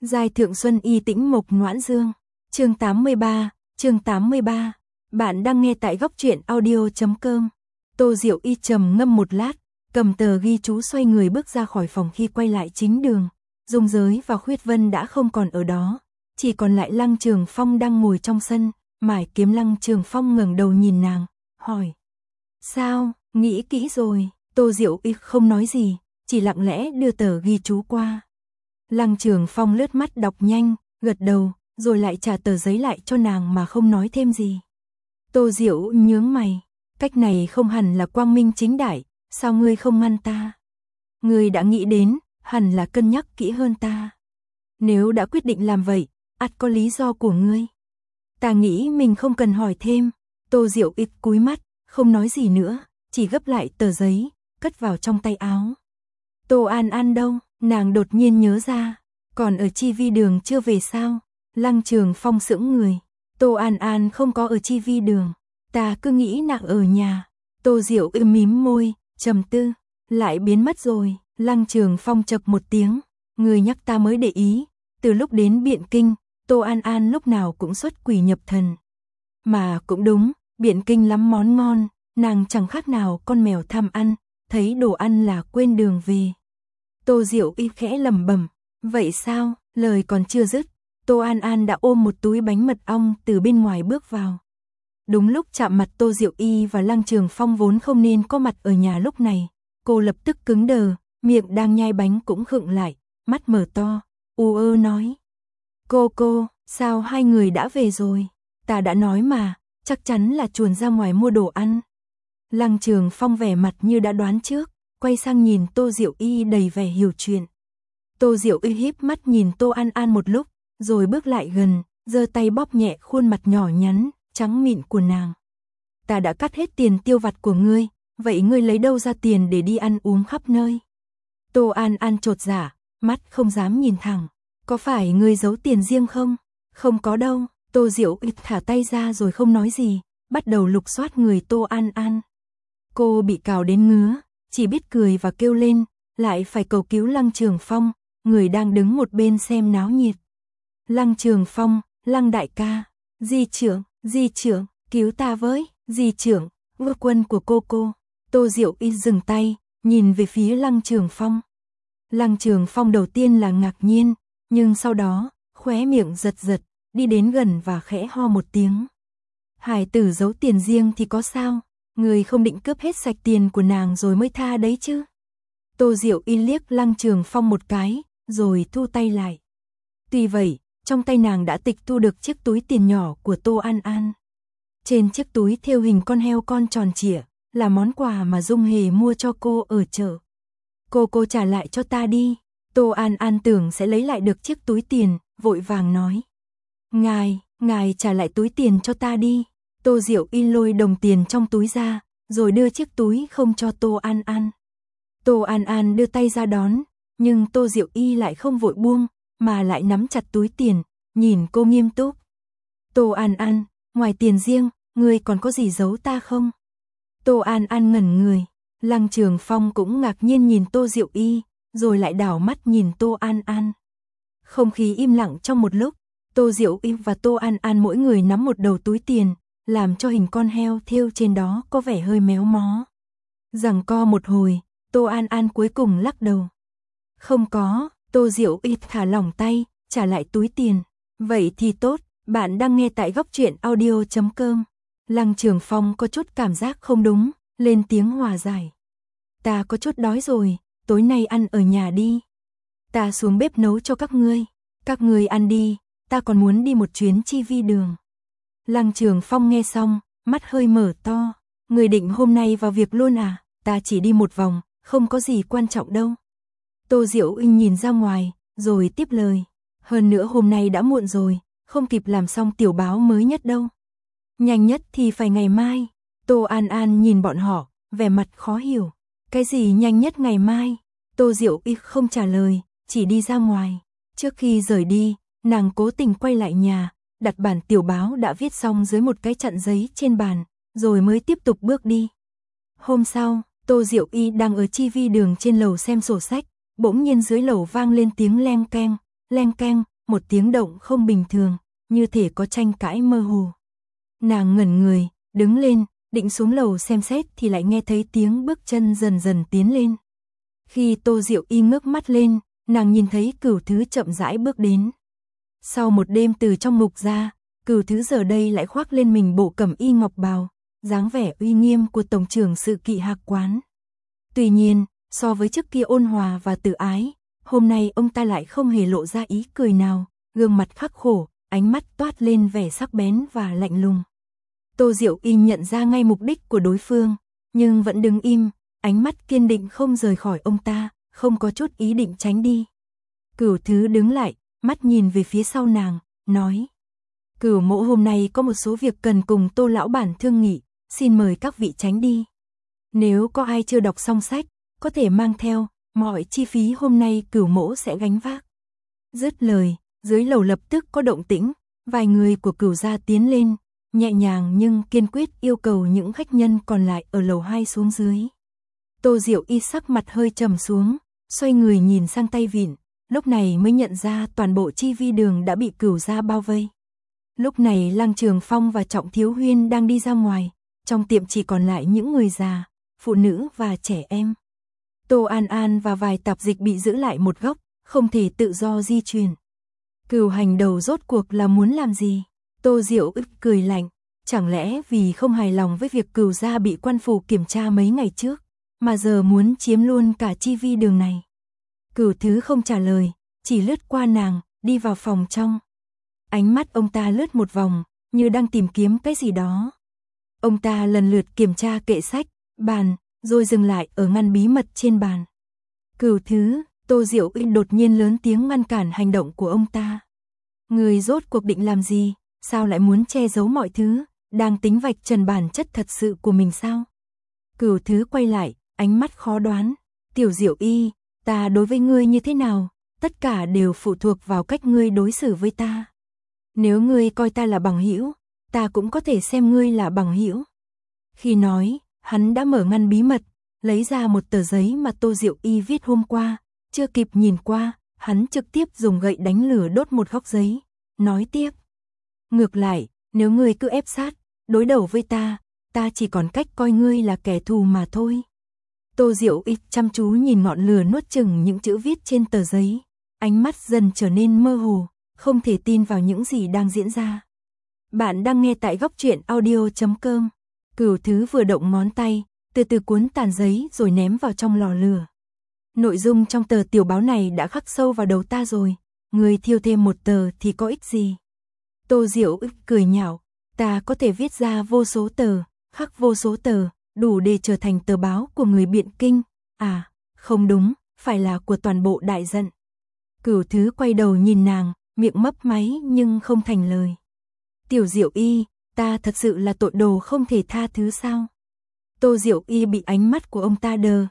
Giai thượng xuân y tĩnh mộc noãn dương. Chương 83. Bạn đang nghe tại góc truyện audio.com. Tô Diệu Y trầm ngâm một lát, cầm tờ ghi chú xoay người bước ra khỏi phòng. Khi quay lại chính đường, Dung Giới và Khuyết Vân đã không còn ở đó, chỉ còn lại Lăng Trường Phong đang ngồi trong sân. Mải kiếm. Lăng Trường Phong ngẩng đầu nhìn nàng, hỏi: "Sao, nghĩ kỹ rồi?" Tô Diệu Y không nói gì, chỉ lặng lẽ đưa tờ ghi chú qua. Lăng Trường Phong lướt mắt đọc nhanh, gật đầu, rồi lại trả tờ giấy lại cho nàng mà không nói thêm gì. Tô Diệu nhướng mày, cách này không hẳn là quang minh chính đại, sao ngươi không ngăn ta? Ngươi đã nghĩ đến, hẳn là cân nhắc kỹ hơn ta. Nếu đã quyết định làm vậy, ắt có lý do của ngươi. Ta nghĩ mình không cần hỏi thêm. Tô Diệu Y cúi mắt, không nói gì nữa, chỉ gấp lại tờ giấy, cất vào trong tay áo. Tô An An đâu? Nàng đột nhiên nhớ ra, còn ở Chi Vi đường chưa về sao? Lăng Trường Phong sững người. Tô An An không có ở Chi Vi đường, ta cứ nghĩ nàng ở nhà. Tô Diệu Y mím môi, trầm tư, lại biến mất rồi. Lăng Trường Phong chậc một tiếng, người nhắc ta mới để ý, từ lúc đến Biện Kinh, Tô An An lúc nào cũng xuất quỷ nhập thần. Mà cũng đúng, Biện Kinh lắm món ngon, nàng chẳng khác nào con mèo tham ăn, thấy đồ ăn là quên đường về. Tô Diệu Y khẽ lẩm bẩm, vậy sao? Lời còn chưa dứt, Tô An An đã ôm một túi bánh mật ong từ bên ngoài bước vào. Đúng lúc chạm mặt Tô Diệu Y và Lăng Trường Phong vốn không nên có mặt ở nhà lúc này, cô lập tức cứng đờ, miệng đang nhai bánh cũng khựng lại, mắt mở to, u ơ nói: Cô, sao hai người đã về rồi? Ta đã nói mà, chắc chắn là chuồn ra ngoài mua đồ ăn. Lăng Trường Phong vẻ mặt như đã đoán trước, quay sang nhìn Tô Diệu Y đầy vẻ hiểu chuyện. Tô Diệu Y híp mắt nhìn Tô An An một lúc, rồi bước lại gần, giơ tay bóp nhẹ khuôn mặt nhỏ nhắn, trắng mịn của nàng. Ta đã cắt hết tiền tiêu vặt của ngươi, vậy ngươi lấy đâu ra tiền để đi ăn uống khắp nơi? Tô An An chột dạ, mắt không dám nhìn thẳng. Có phải ngươi giấu tiền riêng không? Không có đâu. Tô Diệu Y thả tay ra rồi không nói gì, bắt đầu lục soát người Tô An An. Cô bị cào đến ngứa, chỉ biết cười và kêu lên, lại phải cầu cứu Lăng Trường Phong, người đang đứng một bên xem náo nhiệt. Lăng Trường Phong, Lăng đại ca, di trưởng, cứu ta với, di trưởng, vua quân của cô. Tô Diệu Y dừng tay, nhìn về phía Lăng Trường Phong. Lăng Trường Phong đầu tiên là ngạc nhiên, nhưng sau đó, khóe miệng giật, đi đến gần và khẽ ho một tiếng. Hải tử giấu tiền riêng thì có sao? Người không định cướp hết sạch tiền của nàng rồi mới tha đấy chứ? Tô Diệu Y liếc Lăng Trường Phong một cái, rồi thu tay lại. Tuy vậy, trong tay nàng đã tịch thu được chiếc túi tiền nhỏ của Tô An An. Trên chiếc túi thêu hình con heo con tròn trịa, là món quà mà Dung Hề mua cho cô ở chợ. Cô trả lại cho ta đi. Tô An An tưởng sẽ lấy lại được chiếc túi tiền, vội vàng nói: Ngài trả lại túi tiền cho ta đi. Tô Diệu Y lôi đồng tiền trong túi ra, rồi đưa chiếc túi không cho Tô An An. Tô An An đưa tay ra đón, nhưng Tô Diệu Y lại không vội buông, mà lại nắm chặt túi tiền, nhìn cô nghiêm túc. Tô An An, ngoài tiền riêng, ngươi còn có gì giấu ta không? Tô An An ngẩn người, Lăng Trường Phong cũng ngạc nhiên nhìn Tô Diệu Y, rồi lại đảo mắt nhìn Tô An An. Không khí im lặng trong một lúc, Tô Diệu Y và Tô An An mỗi người nắm một đầu túi tiền, làm cho hình con heo thêu trên đó có vẻ hơi méo mó. Giằng co một hồi, Tô An An cuối cùng lắc đầu. Không có. Tô Diệu Y thả lỏng tay, trả lại túi tiền. Vậy thì tốt, bạn đang nghe tại góc truyện audio.com. Lăng Trường Phong có chút cảm giác không đúng, lên tiếng hòa giải. Ta có chút đói rồi, tối nay ăn ở nhà đi. Ta xuống bếp nấu cho các ngươi ăn đi, ta còn muốn đi một chuyến Chi Vi đường. Lăng Trường Phong nghe xong, mắt hơi mở to. Người định hôm nay vào việc luôn à? Ta chỉ đi một vòng, không có gì quan trọng đâu. Tô Diệu Y nhìn ra ngoài, rồi tiếp lời. Hơn nữa hôm nay đã muộn rồi, không kịp làm xong tiểu báo mới nhất đâu. Nhanh nhất thì phải ngày mai. Tô An An nhìn bọn họ, vẻ mặt khó hiểu. Cái gì nhanh nhất ngày mai? Tô Diệu Y không trả lời, chỉ đi ra ngoài. Trước khi rời đi, nàng cố tình quay lại nhà, đặt bản tiểu báo đã viết xong dưới một cái chặn giấy trên bàn, rồi mới tiếp tục bước đi. Hôm sau, Tô Diệu Y đang ở Chi Vi đường trên lầu xem sổ sách, bỗng nhiên dưới lầu vang lên tiếng leng keng, một tiếng động không bình thường, như thể có tranh cãi mơ hồ. Nàng ngẩn người, đứng lên, định xuống lầu xem xét thì lại nghe thấy tiếng bước chân dần dần tiến lên. Khi Tô Diệu Y ngước mắt lên, nàng nhìn thấy Cửu Thứ chậm rãi bước đến. Sau một đêm từ trong ngục ra, Cửu Thứ giờ đây lại khoác lên mình bộ cẩm y ngọc bào, dáng vẻ uy nghiêm của tổng trưởng sự kỵ Hạc quán. Tuy nhiên, so với trước kia ôn hòa và tự ái, hôm nay ông ta lại không hề lộ ra ý cười nào, gương mặt khắc khổ, ánh mắt toát lên vẻ sắc bén và lạnh lùng. Tô Diệu Y nhận ra ngay mục đích của đối phương, nhưng vẫn đứng im, ánh mắt kiên định không rời khỏi ông ta, không có chút ý định tránh đi. Cửu Thứ đứng lại, mắt nhìn về phía sau nàng, nói: Cửu mỗ hôm nay có một số việc cần cùng Tô lão bản thương nghị, xin mời các vị tránh đi. Nếu có ai chưa đọc xong sách, có thể mang theo, mọi chi phí hôm nay Cửu mỗ sẽ gánh vác. Dứt lời, dưới lầu lập tức có động tĩnh, vài người của Cửu gia tiến lên, nhẹ nhàng nhưng kiên quyết yêu cầu những khách nhân còn lại ở lầu 2 xuống dưới. Tô Diệu Y sắc mặt hơi trầm xuống, xoay người nhìn sang tay vịn, lúc này mới nhận ra toàn bộ chi vi đường đã bị Cửu gia bao vây. Lúc này Lăng Trường Phong và Trọng Thiếu Huyên đang đi ra ngoài, trong tiệm chỉ còn lại những người già, phụ nữ và trẻ em. Tô An An và vài tạp dịch bị giữ lại một góc, không thể tự do di chuyển. Cửu hành đầu rốt cuộc là muốn làm gì? Tô Diệu ức cười lạnh, chẳng lẽ vì không hài lòng với việc Cửu gia bị quan phủ kiểm tra mấy ngày trước, mà giờ muốn chiếm luôn cả chi vi đường này? Cửu Thứ không trả lời, chỉ lướt qua nàng, đi vào phòng trong. Ánh mắt ông ta lướt một vòng, như đang tìm kiếm cái gì đó. Ông ta lần lượt kiểm tra kệ sách, bàn, rồi dừng lại ở ngăn bí mật trên bàn. Cửu Thứ, Tô Diệu Y đột nhiên lớn tiếng ngăn cản hành động của ông ta. Người rốt cuộc định làm gì? Sao lại muốn che giấu mọi thứ? Đang tính vạch trần bản chất thật sự của mình sao? Cửu Thứ quay lại, ánh mắt khó đoán. Tiểu Diệu Y, ta đối với ngươi như thế nào? Tất cả đều phụ thuộc vào cách ngươi đối xử với ta. Nếu ngươi coi ta là bằng hữu, ta cũng có thể xem ngươi là bằng hữu. Khi nói, hắn đã mở ngăn bí mật, lấy ra một tờ giấy mà Tô Diệu Y viết hôm qua, chưa kịp nhìn qua, hắn trực tiếp dùng gậy đánh lửa đốt một góc giấy, nói tiếp. Ngược lại, nếu ngươi cứ ép sát, đối đầu với ta, ta chỉ còn cách coi ngươi là kẻ thù mà thôi. Tô Diệu Y chăm chú nhìn ngọn lửa nuốt chửng những chữ viết trên tờ giấy, ánh mắt dần trở nên mơ hồ, không thể tin vào những gì đang diễn ra. Bạn đang nghe tại goctruyện.audio.com. Cửu Thứ vừa động ngón tay, từ từ cuốn tàn giấy rồi ném vào trong lò lửa. Nội dung trong tờ tiểu báo này đã khắc sâu vào đầu ta rồi, người thiêu thêm một tờ thì có ích gì? Tô Diệu ức cười nhạo, ta có thể viết ra vô số tờ, khắc vô số tờ, đủ để trở thành tờ báo của người Biện Kinh. À, không đúng, phải là của toàn bộ đại dận. Cửu Thứ quay đầu nhìn nàng, miệng mấp máy nhưng không thành lời. Tiểu Diệu Y, ta thật sự là tội đồ không thể tha thứ sao? Tô Diệu Y bị ánh mắt của ông ta đờ,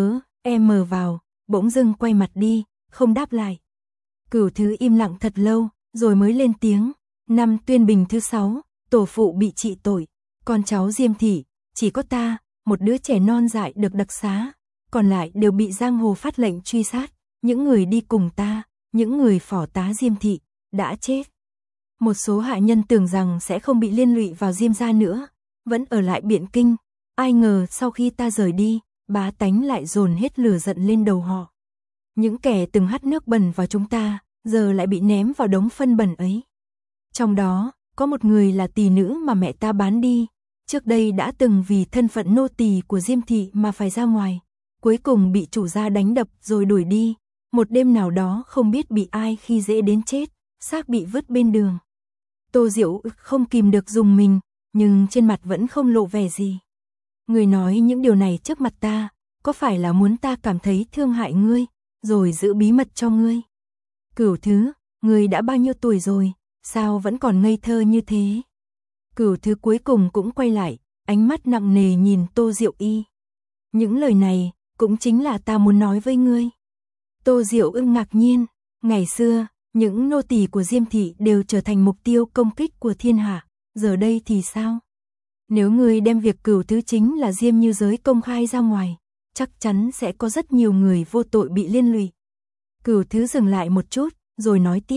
em mờ vào, bỗng dưng quay mặt đi, không đáp lại. Cửu Thứ im lặng thật lâu, rồi mới lên tiếng. Năm Tuyên Bình thứ 6, tổ phụ bị trị tội, con cháu Diêm thị, chỉ có ta, một đứa trẻ non dại được đặc xá, còn lại đều bị giang hồ phát lệnh truy sát, những người đi cùng ta, những người phò tá Diêm thị, đã chết. Một số hạ nhân tưởng rằng sẽ không bị liên lụy vào Diêm gia nữa, vẫn ở lại Biện Kinh, ai ngờ sau khi ta rời đi, bá tánh lại dồn hết lửa giận lên đầu họ. Những kẻ từng hắt nước bẩn vào chúng ta, giờ lại bị ném vào đống phân bẩn ấy. Trong đó, có một người là tỳ nữ mà mẹ ta bán đi, trước đây đã từng vì thân phận nô tỳ của Diêm thị mà phải ra ngoài, cuối cùng bị chủ gia đánh đập rồi đuổi đi, một đêm nào đó không biết bị ai khi dễ đến chết, xác bị vứt bên đường. Tô Diệu không kìm được rùng mình, nhưng trên mặt vẫn không lộ vẻ gì. Người nói những điều này trước mặt ta, có phải là muốn ta cảm thấy thương hại ngươi, rồi giữ bí mật cho ngươi? Cửu Thứ, ngươi đã bao nhiêu tuổi rồi, sao vẫn còn ngây thơ như thế? Cửu Thứ cuối cùng cũng quay lại, ánh mắt nặng nề nhìn Tô Diệu Y. Những lời này, cũng chính là ta muốn nói với ngươi. Tô Diệu ưng ngạc nhiên, ngày xưa, những nô tỳ của Diêm thị đều trở thành mục tiêu công kích của thiên hạ, giờ đây thì sao? Nếu ngươi đem việc Cửu Thứ chính là Diêm Như Giới công khai ra ngoài, chắc chắn sẽ có rất nhiều người vô tội bị liên lụy. Cửu Thứ dừng lại một chút, rồi nói tiếp,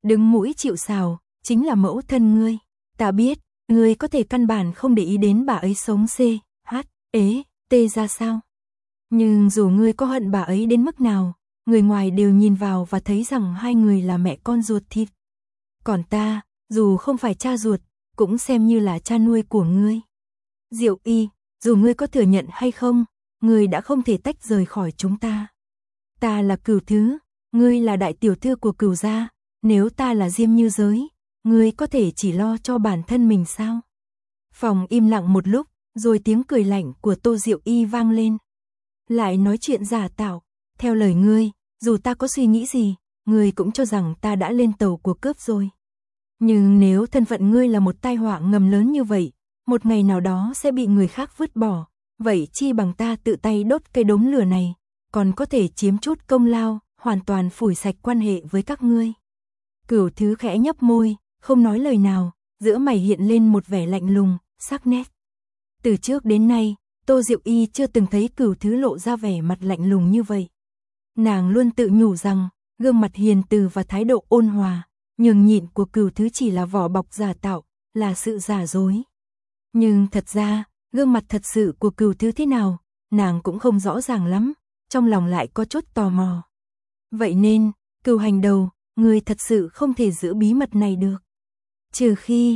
đứng mũi chịu sào, chính là mẫu thân ngươi. Ta biết, ngươi có thể căn bản không để ý đến bà ấy sống CHT ra sao. Nhưng dù ngươi có hận bà ấy đến mức nào, người ngoài đều nhìn vào và thấy rằng hai người là mẹ con ruột thịt. Còn ta, dù không phải cha ruột, cũng xem như là cha nuôi của ngươi. Diệu Y, dù ngươi có thừa nhận hay không, ngươi đã không thể tách rời khỏi chúng ta. Ta là Cửu Thứ, ngươi là đại tiểu thư của Cửu gia, nếu ta là Diêm Như Giới, ngươi có thể chỉ lo cho bản thân mình sao? Phòng im lặng một lúc, rồi tiếng cười lạnh của Tô Diệu Y vang lên. Lại nói chuyện giả tạo, theo lời ngươi, dù ta có suy nghĩ gì, ngươi cũng cho rằng ta đã lên tàu của cướp rồi. Nhưng nếu thân phận ngươi là một tai họa ngầm lớn như vậy, một ngày nào đó sẽ bị người khác vứt bỏ, vậy chi bằng ta tự tay đốt cây đống lửa này, còn có thể chiếm chút công lao, hoàn toàn phủi sạch quan hệ với các ngươi. Cửu Thứ khẽ nhấp môi, không nói lời nào, giữa mày hiện lên một vẻ lạnh lùng, sắc nét. Từ trước đến nay, Tô Diệu Y chưa từng thấy Cửu Thứ lộ ra vẻ mặt lạnh lùng như vậy. Nàng luôn tự nhủ rằng, gương mặt hiền từ và thái độ ôn hòa, nhường nhịn của Cửu Thứ chỉ là vỏ bọc giả tạo, là sự giả dối. Nhưng thật ra, gương mặt thật sự của Cửu Thứ thế nào, nàng cũng không rõ ràng lắm, trong lòng lại có chút tò mò. Vậy nên, Cửu Hành Đầu, ngươi thật sự không thể giữ bí mật này được. Trừ khi,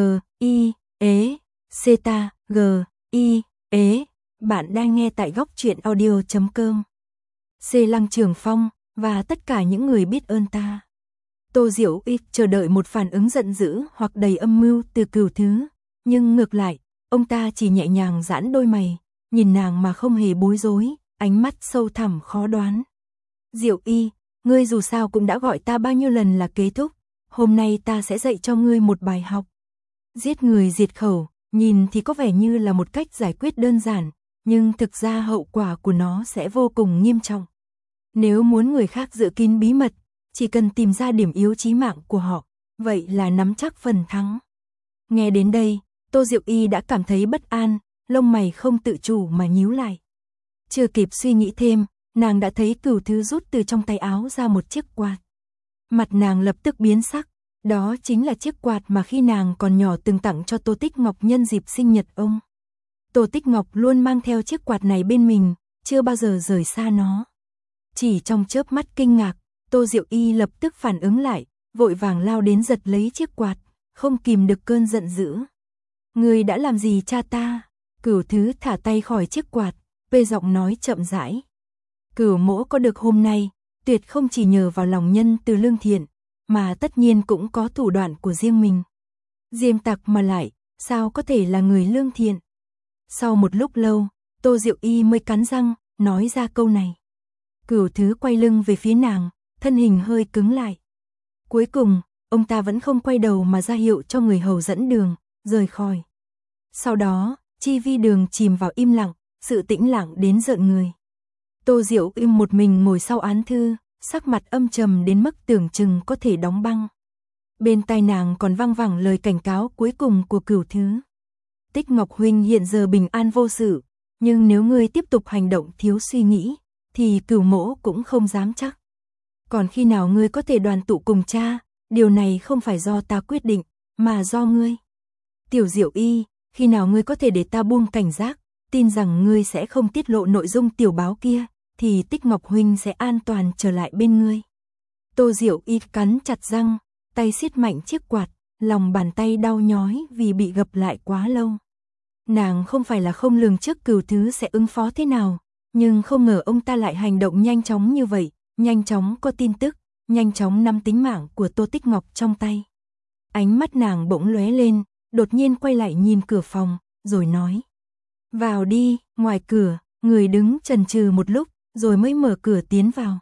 bạn đang nghe tại góc truyện audio.com. C. Lăng Trường Phong, và tất cả những người biết ơn ta. Tô Diệu Y chờ đợi một phản ứng giận dữ hoặc đầy âm mưu từ Cửu Thứ, nhưng ngược lại, ông ta chỉ nhẹ nhàng giãn đôi mày, nhìn nàng mà không hề bối rối, ánh mắt sâu thẳm khó đoán. Diệu Y, ngươi dù sao cũng đã gọi ta bao nhiêu lần là kế thúc, hôm nay ta sẽ dạy cho ngươi một bài học. Giết người diệt khẩu, nhìn thì có vẻ như là một cách giải quyết đơn giản, nhưng thực ra hậu quả của nó sẽ vô cùng nghiêm trọng. Nếu muốn người khác giữ kín bí mật, chỉ cần tìm ra điểm yếu chí mạng của họ, vậy là nắm chắc phần thắng. Nghe đến đây, Tô Diệu Y đã cảm thấy bất an, lông mày không tự chủ mà nhíu lại. Chưa kịp suy nghĩ thêm, nàng đã thấy Cửu Thứ rút từ trong tay áo ra một chiếc quạt. Mặt nàng lập tức biến sắc, đó chính là chiếc quạt mà khi nàng còn nhỏ từng tặng cho Tô Tích Ngọc nhân dịp sinh nhật ông. Tô Tích Ngọc luôn mang theo chiếc quạt này bên mình, chưa bao giờ rời xa nó. Chỉ trong chớp mắt kinh ngạc, Tô Diệu Y lập tức phản ứng lại, vội vàng lao đến giật lấy chiếc quạt, không kìm được cơn giận dữ. Ngươi đã làm gì cha ta? Cửu Thứ thả tay khỏi chiếc quạt, về giọng nói chậm rãi. Cửu mỗ có được hôm nay, tuyệt không chỉ nhờ vào lòng nhân từ lương thiện, mà tất nhiên cũng có thủ đoạn của riêng mình. Diêm tặc mà lại, sao có thể là người lương thiện? Sau một lúc lâu, Tô Diệu Y mới cắn răng, nói ra câu này. Cửu Thứ quay lưng về phía nàng, thân hình hơi cứng lại. Cuối cùng, ông ta vẫn không quay đầu mà ra hiệu cho người hầu dẫn đường, rời khỏi. Sau đó, chi vi đường chìm vào im lặng, sự tĩnh lặng đến rợn người. Tô Diệu Y một mình ngồi sau án thư, sắc mặt âm trầm đến mức tưởng chừng có thể đóng băng. Bên tai nàng còn vang vẳng lời cảnh cáo cuối cùng của Cửu Thứ. Tích Ngọc huynh hiện giờ bình an vô sự, nhưng nếu ngươi tiếp tục hành động thiếu suy nghĩ, thì Cửu mỗ cũng không dám chắc. Còn khi nào ngươi có thể đoàn tụ cùng cha, điều này không phải do ta quyết định, mà do ngươi. Tiểu Diệu Y, khi nào ngươi có thể để ta buông cảnh giác, tin rằng ngươi sẽ không tiết lộ nội dung tiểu báo kia, thì Tích Ngọc huynh sẽ an toàn trở lại bên ngươi. Tô Diệu Y cắn chặt răng, tay siết mạnh chiếc quạt, lòng bàn tay đau nhói vì bị gập lại quá lâu. Nàng không phải là không lường trước Cửu Thứ sẽ ứng phó thế nào, nhưng không ngờ ông ta lại hành động nhanh chóng như vậy, nhanh chóng có tin tức, nhanh chóng nắm tính mạng của Tô Tích Ngọc trong tay. Ánh mắt nàng bỗng lóe lên, đột nhiên quay lại nhìn cửa phòng, rồi nói. Vào đi, ngoài cửa, người đứng chần chừ một lúc, rồi mới mở cửa tiến vào.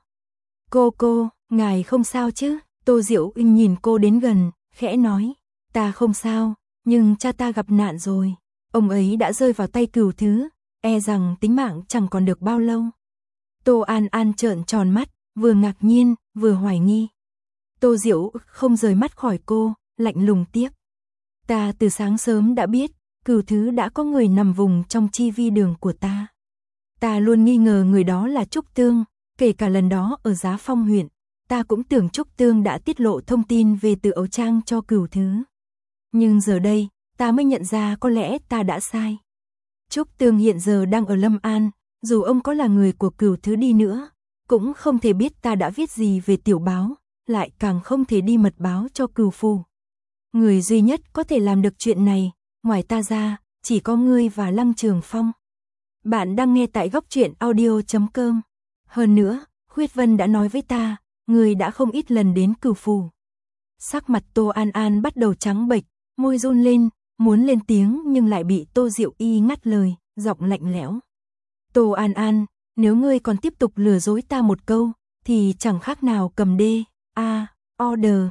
Cô, ngài không sao chứ? Tô Diệu Y nhìn cô đến gần, khẽ nói. Ta không sao, nhưng cha ta gặp nạn rồi. Ông ấy đã rơi vào tay Cửu Thứ, e rằng tính mạng chẳng còn được bao lâu. Tô An An trợn tròn mắt, vừa ngạc nhiên, vừa hoài nghi. Tô Diệu không rời mắt khỏi cô, lạnh lùng tiếp. Ta từ sáng sớm đã biết, Cửu Thứ đã có người nằm vùng trong chi vi đường của ta. Ta luôn nghi ngờ người đó là Trúc Tương, kể cả lần đó ở Giá Phong huyện, ta cũng tưởng Trúc Tương đã tiết lộ thông tin về Từ Ấu Trang cho Cửu Thứ. Nhưng giờ đây, ta mới nhận ra có lẽ ta đã sai. Trúc Tương hiện giờ đang ở Lâm An, dù ông có là người của Cửu Thứ đi nữa, cũng không thể biết ta đã viết gì về tiểu báo, lại càng không thể đi mật báo cho Cửu Phủ. Người duy nhất có thể làm được chuyện này, ngoài ta ra, chỉ có ngươi và Lăng Trường Phong. Bạn đang nghe tại góc truyện audio.com. Hơn nữa, Khuyết Vân đã nói với ta, ngươi đã không ít lần đến Cửu Phủ. Sắc mặt Tô An An bắt đầu trắng bệch, môi run lên, muốn lên tiếng nhưng lại bị Tô Diệu Y ngắt lời, giọng lạnh lẽo. Tô An An, nếu ngươi còn tiếp tục lừa dối ta một câu, thì chẳng khác nào cầm order,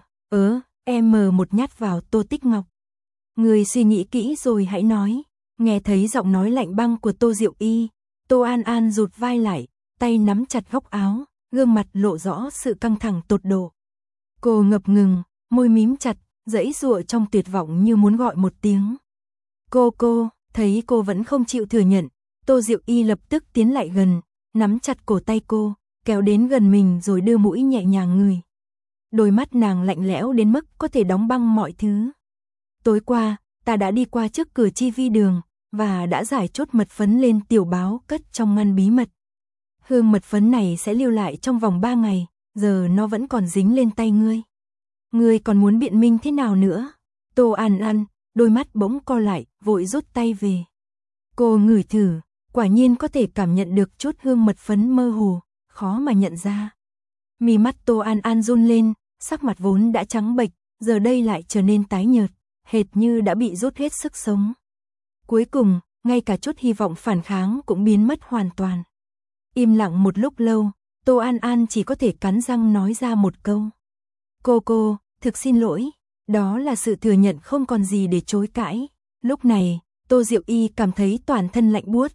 một nhát vào Tô Tích Ngọc. Ngươi suy nghĩ kỹ rồi hãy nói. Nghe thấy giọng nói lạnh băng của Tô Diệu Y, Tô An An rụt vai lại, tay nắm chặt góc áo, gương mặt lộ rõ sự căng thẳng tột độ. Cô ngập ngừng, môi mím chặt, giãy giụa trong tuyệt vọng như muốn gọi một tiếng. Cô, thấy cô vẫn không chịu thừa nhận, Tô Diệu Y lập tức tiến lại gần, nắm chặt cổ tay cô, kéo đến gần mình rồi đưa mũi nhẹ nhàng ngửi. Đôi mắt nàng lạnh lẽo đến mức có thể đóng băng mọi thứ. Tối qua, ta đã đi qua trước cửa chi vi đường, và đã giải chốt mật phấn lên tiểu báo cất trong ngăn bí mật. Hương mật phấn này sẽ lưu lại trong vòng 3 ngày, giờ nó vẫn còn dính lên tay ngươi. Ngươi còn muốn biện minh thế nào nữa? Tô An An, đôi mắt bỗng co lại, vội rút tay về. Cô ngửi thử, quả nhiên có thể cảm nhận được chút hương mật phấn mơ hồ, khó mà nhận ra. Mí mắt Tô An An run lên, sắc mặt vốn đã trắng bệch, giờ đây lại trở nên tái nhợt, hệt như đã bị rút hết sức sống. Cuối cùng, ngay cả chút hy vọng phản kháng cũng biến mất hoàn toàn. Im lặng một lúc lâu, Tô An An chỉ có thể cắn răng nói ra một câu. Cô, thực xin lỗi, đó là sự thừa nhận không còn gì để chối cãi. Lúc này, Tô Diệu Y cảm thấy toàn thân lạnh buốt,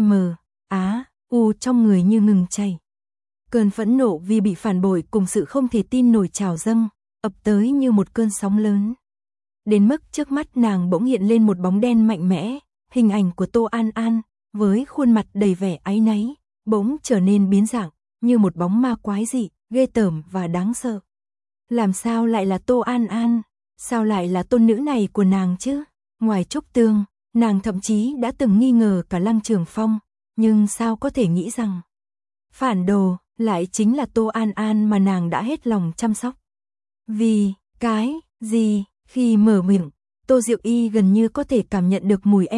trong người như ngừng chảy. Cơn phẫn nộ vì bị phản bội cùng sự không thể tin nổi trào dâng, ập tới như một cơn sóng lớn. Đến mức trước mắt nàng bỗng hiện lên một bóng đen mạnh mẽ, hình ảnh của Tô An An, với khuôn mặt đầy vẻ áy náy, bỗng trở nên biến dạng, như một bóng ma quái dị, ghê tởm và đáng sợ. Làm sao lại là Tô An An? Sao lại là tôn nữ này của nàng chứ? Ngoài Trúc Tương, nàng thậm chí đã từng nghi ngờ cả Lăng Trường Phong, nhưng sao có thể nghĩ rằng phản đồ lại chính là Tô An An mà nàng đã hết lòng chăm sóc. Vì cái gì? Khi mở miệng, Tô Diệu Y gần như có thể cảm nhận được mùi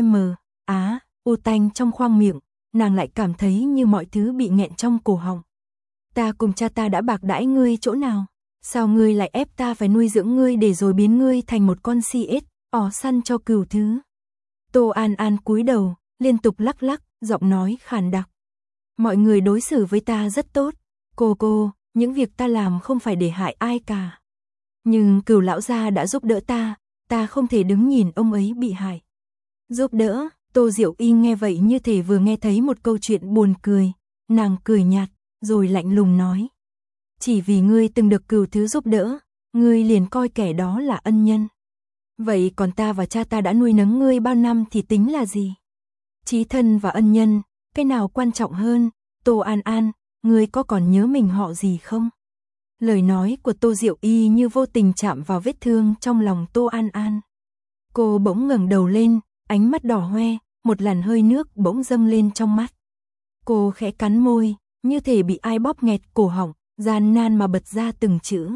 tanh trong khoang miệng, nàng lại cảm thấy như mọi thứ bị nghẹn trong cổ họng. Ta cùng cha ta đã bạc đãi ngươi chỗ nào? Sao ngươi lại ép ta phải nuôi dưỡng ngươi để rồi biến ngươi thành một con săn cho Cửu Thứ? Tô An An cúi đầu, liên tục lắc lắc, giọng nói khàn đặc. Mọi người đối xử với ta rất tốt. Cô, những việc ta làm không phải để hại ai cả. Nhưng Cửu lão gia đã giúp đỡ ta không thể đứng nhìn ông ấy bị hại. Giúp đỡ? Tô Diệu Y nghe vậy như thể vừa nghe thấy một câu chuyện buồn cười, nàng cười nhạt, rồi lạnh lùng nói. Chỉ vì ngươi từng được Cửu Thứ giúp đỡ, ngươi liền coi kẻ đó là ân nhân. Vậy còn ta và cha ta đã nuôi nấng ngươi bao năm thì tính là gì? Chí thân và ân nhân, cái nào quan trọng hơn? Tô An An, ngươi có còn nhớ mình họ gì không? Lời nói của Tô Diệu Y như vô tình chạm vào vết thương trong lòng Tô An An. Cô bỗng ngẩng đầu lên, ánh mắt đỏ hoe, một làn hơi nước bỗng dâng lên trong mắt. Cô khẽ cắn môi, như thể bị ai bóp nghẹt cổ họng, gian nan mà bật ra từng chữ.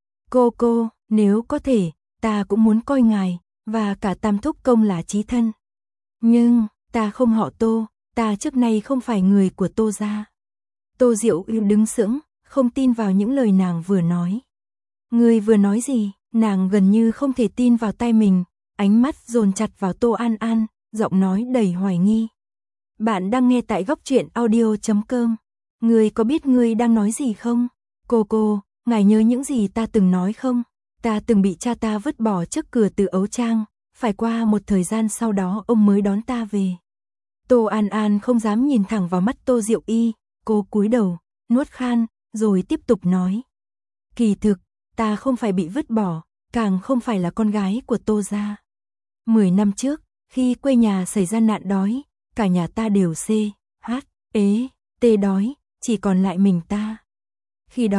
Cô, nếu có thể, ta cũng muốn coi ngài, và cả Tam Thúc Công là chí thân. Nhưng, ta không họ Tô, ta trước nay không phải người của Tô gia. Tô Diệu Y đứng sững, không tin vào những lời nàng vừa nói. Ngươi vừa nói gì? Nàng gần như không thể tin vào tai mình, ánh mắt dồn chặt vào Tô An An, giọng nói đầy hoài nghi. Bạn đang nghe tại góc truyện audio.com. Ngươi có biết ngươi đang nói gì không? Cô, ngài nhớ những gì ta từng nói không? Ta từng bị cha ta vứt bỏ trước cửa Từ Ấu Trang, phải qua một thời gian sau đó ông mới đón ta về. Tô An An không dám nhìn thẳng vào mắt Tô Diệu Y, cô cúi đầu, nuốt khan, rồi tiếp tục nói. Kỳ thực, ta không phải bị vứt bỏ, càng không phải là con gái của Tô gia. 10 năm trước, khi quê nhà xảy ra nạn đói, cả nhà ta đều đói, chỉ còn lại mình ta. Khi đó,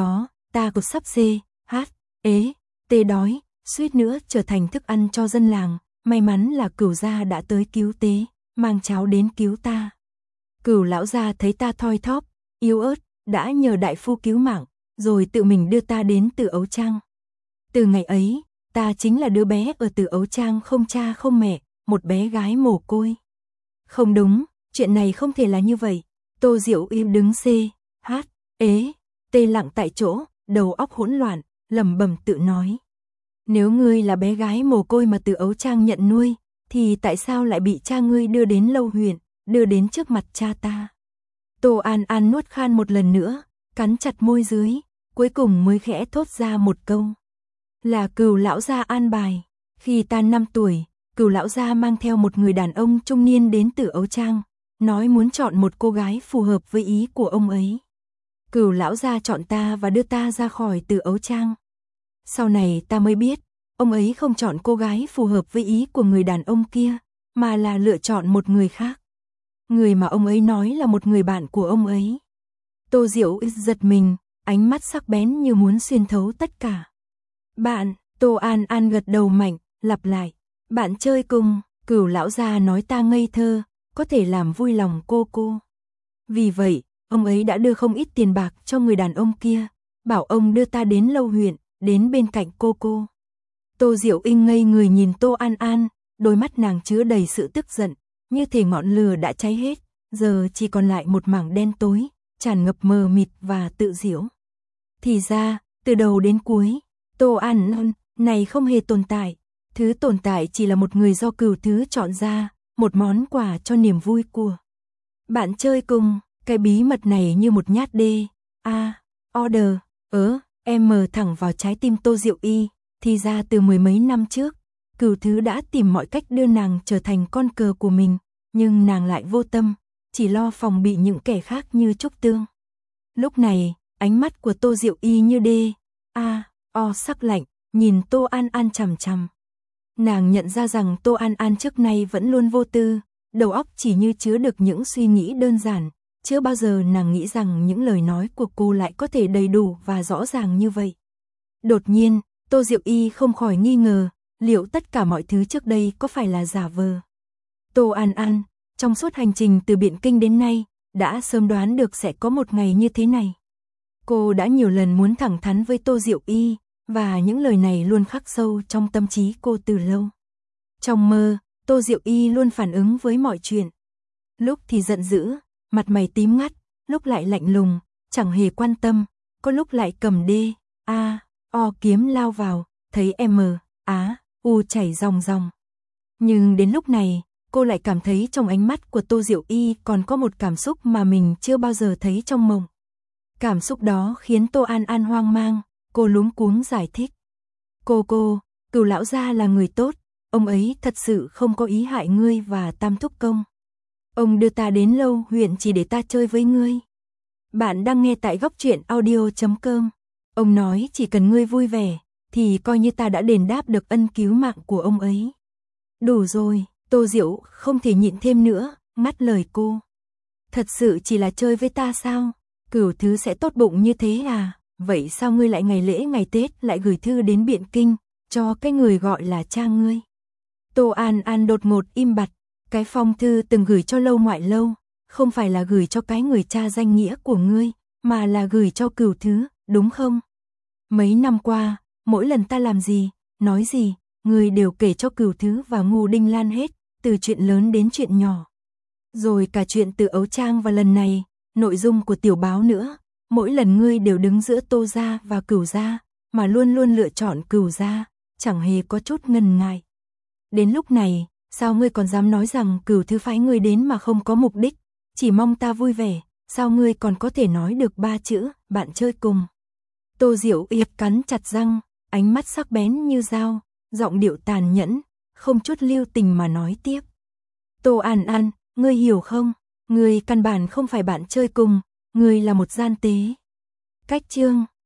ta cột sắp xê, hát, ế, tê đói, suýt nữa trở thành thức ăn cho dân làng, may mắn là Cửu gia đã tới cứu tế, mang cháo đến cứu ta. Cửu lão gia thấy ta thoi thóp, yếu ớt, đã nhờ đại phu cứu mạng, rồi tự mình đưa ta đến Tử Ấu Trang. Từ ngày ấy, ta chính là đứa bé ở Tử Ấu Trang không cha không mẹ, một bé gái mồ côi. Không đúng, chuyện này không thể là như vậy. Tô Diệu im đứng xê, hát, ế, tê lặng tại chỗ, đầu óc hỗn loạn, lẩm bẩm tự nói. Nếu ngươi là bé gái mồ côi mà Tử Ấu Trang nhận nuôi, thì tại sao lại bị cha ngươi đưa đến Lâu huyện, đưa đến trước mặt cha ta? Tô An An nuốt khan một lần nữa, cắn chặt môi dưới, cuối cùng mới khẽ thốt ra một câu. Là Cửu lão gia an bài. Khi ta 5 tuổi, Cửu lão gia mang theo một người đàn ông trung niên đến Tử Ấu Trang, nói muốn chọn một cô gái phù hợp với ý của ông ấy. Cửu lão gia chọn ta và đưa ta ra khỏi Tử Ấu Trang. Sau này ta mới biết, ông ấy không chọn cô gái phù hợp với ý của người đàn ông kia, mà là lựa chọn một người khác. Người mà ông ấy nói là một người bạn của ông ấy. Tô Diệu giật mình, ánh mắt sắc bén như muốn xuyên thấu tất cả. Bạn, Tô An An gật đầu mạnh, lặp lại. Bạn chơi cùng, Cửu lão gia nói ta ngây thơ, có thể làm vui lòng cô. Vì vậy, ông ấy đã đưa không ít tiền bạc cho người đàn ông kia, bảo ông đưa ta đến Lâu huyện, đến bên cạnh cô. Tô Diệu ngây người nhìn Tô An An, đôi mắt nàng chứa đầy sự tức giận, như thể ngọn lửa đã cháy hết, giờ chỉ còn lại một mảng đen tối, tràn ngập mờ mịt và tự giễu. Thì ra, từ đầu đến cuối, Tô An An này không hề tồn tại, thứ tồn tại chỉ là một người do Cửu thứ chọn ra, một món quà cho niềm vui của bạn chơi cùng. Cái bí mật này như một nhát order, em mở thẳng vào trái tim Tô Diệu Y. Thì ra từ mười mấy năm trước, Cửu thứ đã tìm mọi cách đưa nàng trở thành con cờ của mình, nhưng nàng lại vô tâm, chỉ lo phòng bị những kẻ khác như Trúc Tương. Lúc này, ánh mắt của Tô Diệu Y như sắc lạnh, nhìn Tô An An chằm chằm. Nàng nhận ra rằng Tô An An trước nay vẫn luôn vô tư, đầu óc chỉ như chứa được những suy nghĩ đơn giản, chưa bao giờ nàng nghĩ rằng những lời nói của cô lại có thể đầy đủ và rõ ràng như vậy. Đột nhiên, Tô Diệu Y không khỏi nghi ngờ, liệu tất cả mọi thứ trước đây có phải là giả vờ. Tô An An, trong suốt hành trình từ Biện Kinh đến nay, đã sớm đoán được sẽ có một ngày như thế này. Cô đã nhiều lần muốn thẳng thắn với Tô Diệu Y, và những lời này luôn khắc sâu trong tâm trí cô từ lâu. Trong mơ, Tô Diệu Y luôn phản ứng với mọi chuyện. Lúc thì giận dữ, mặt mày tím ngắt, lúc lại lạnh lùng, chẳng hề quan tâm, có lúc lại cầm kiếm lao vào, thấy chảy ròng ròng. Nhưng đến lúc này, cô lại cảm thấy trong ánh mắt của Tô Diệu Y còn có một cảm xúc mà mình chưa bao giờ thấy trong mộng. Cảm xúc đó khiến Tô An An hoang mang, cô luống cuống giải thích. Cô, Cửu lão gia là người tốt, ông ấy thật sự không có ý hại ngươi và Tam thúc công. Ông đưa ta đến Lâu huyện chỉ để ta chơi với ngươi. Bạn đang nghe tại góc truyện audio.com. Ông nói chỉ cần ngươi vui vẻ, thì coi như ta đã đền đáp được ân cứu mạng của ông ấy. Đủ rồi, Tô Diệu không thể nhịn thêm nữa, ngắt lời cô. Thật sự chỉ là chơi với ta sao? Cửu thứ sẽ tốt bụng như thế à? Vậy sao ngươi lại ngày lễ ngày Tết lại gửi thư đến Biện Kinh, cho cái người gọi là cha ngươi? Tô An An đột ngột im bặt, cái phong thư từng gửi cho Lâu ngoại Lâu, không phải là gửi cho cái người cha danh nghĩa của ngươi, mà là gửi cho Cửu thứ, đúng không? Mấy năm qua, mỗi lần ta làm gì, nói gì, ngươi đều kể cho Cửu thứ và Ngô Đinh Lan hết, từ chuyện lớn đến chuyện nhỏ. Rồi cả chuyện Tử Ấu Trang và lần này, nội dung của tiểu báo nữa, mỗi lần ngươi đều đứng giữa Tô gia và Cửu gia, mà luôn luôn lựa chọn Cửu gia, chẳng hề có chút ngần ngại. Đến lúc này, sao ngươi còn dám nói rằng Cửu thứ phái ngươi đến mà không có mục đích, chỉ mong ta vui vẻ, sao ngươi còn có thể nói được 3 chữ, bạn chơi cùng? Tô Diệu Y cắn chặt răng, ánh mắt sắc bén như dao, giọng điệu tàn nhẫn, không chút lưu tình mà nói tiếp. Tô An An, ngươi hiểu không? Ngươi căn bản không phải bạn chơi cùng, ngươi là một gian tế. Cách chương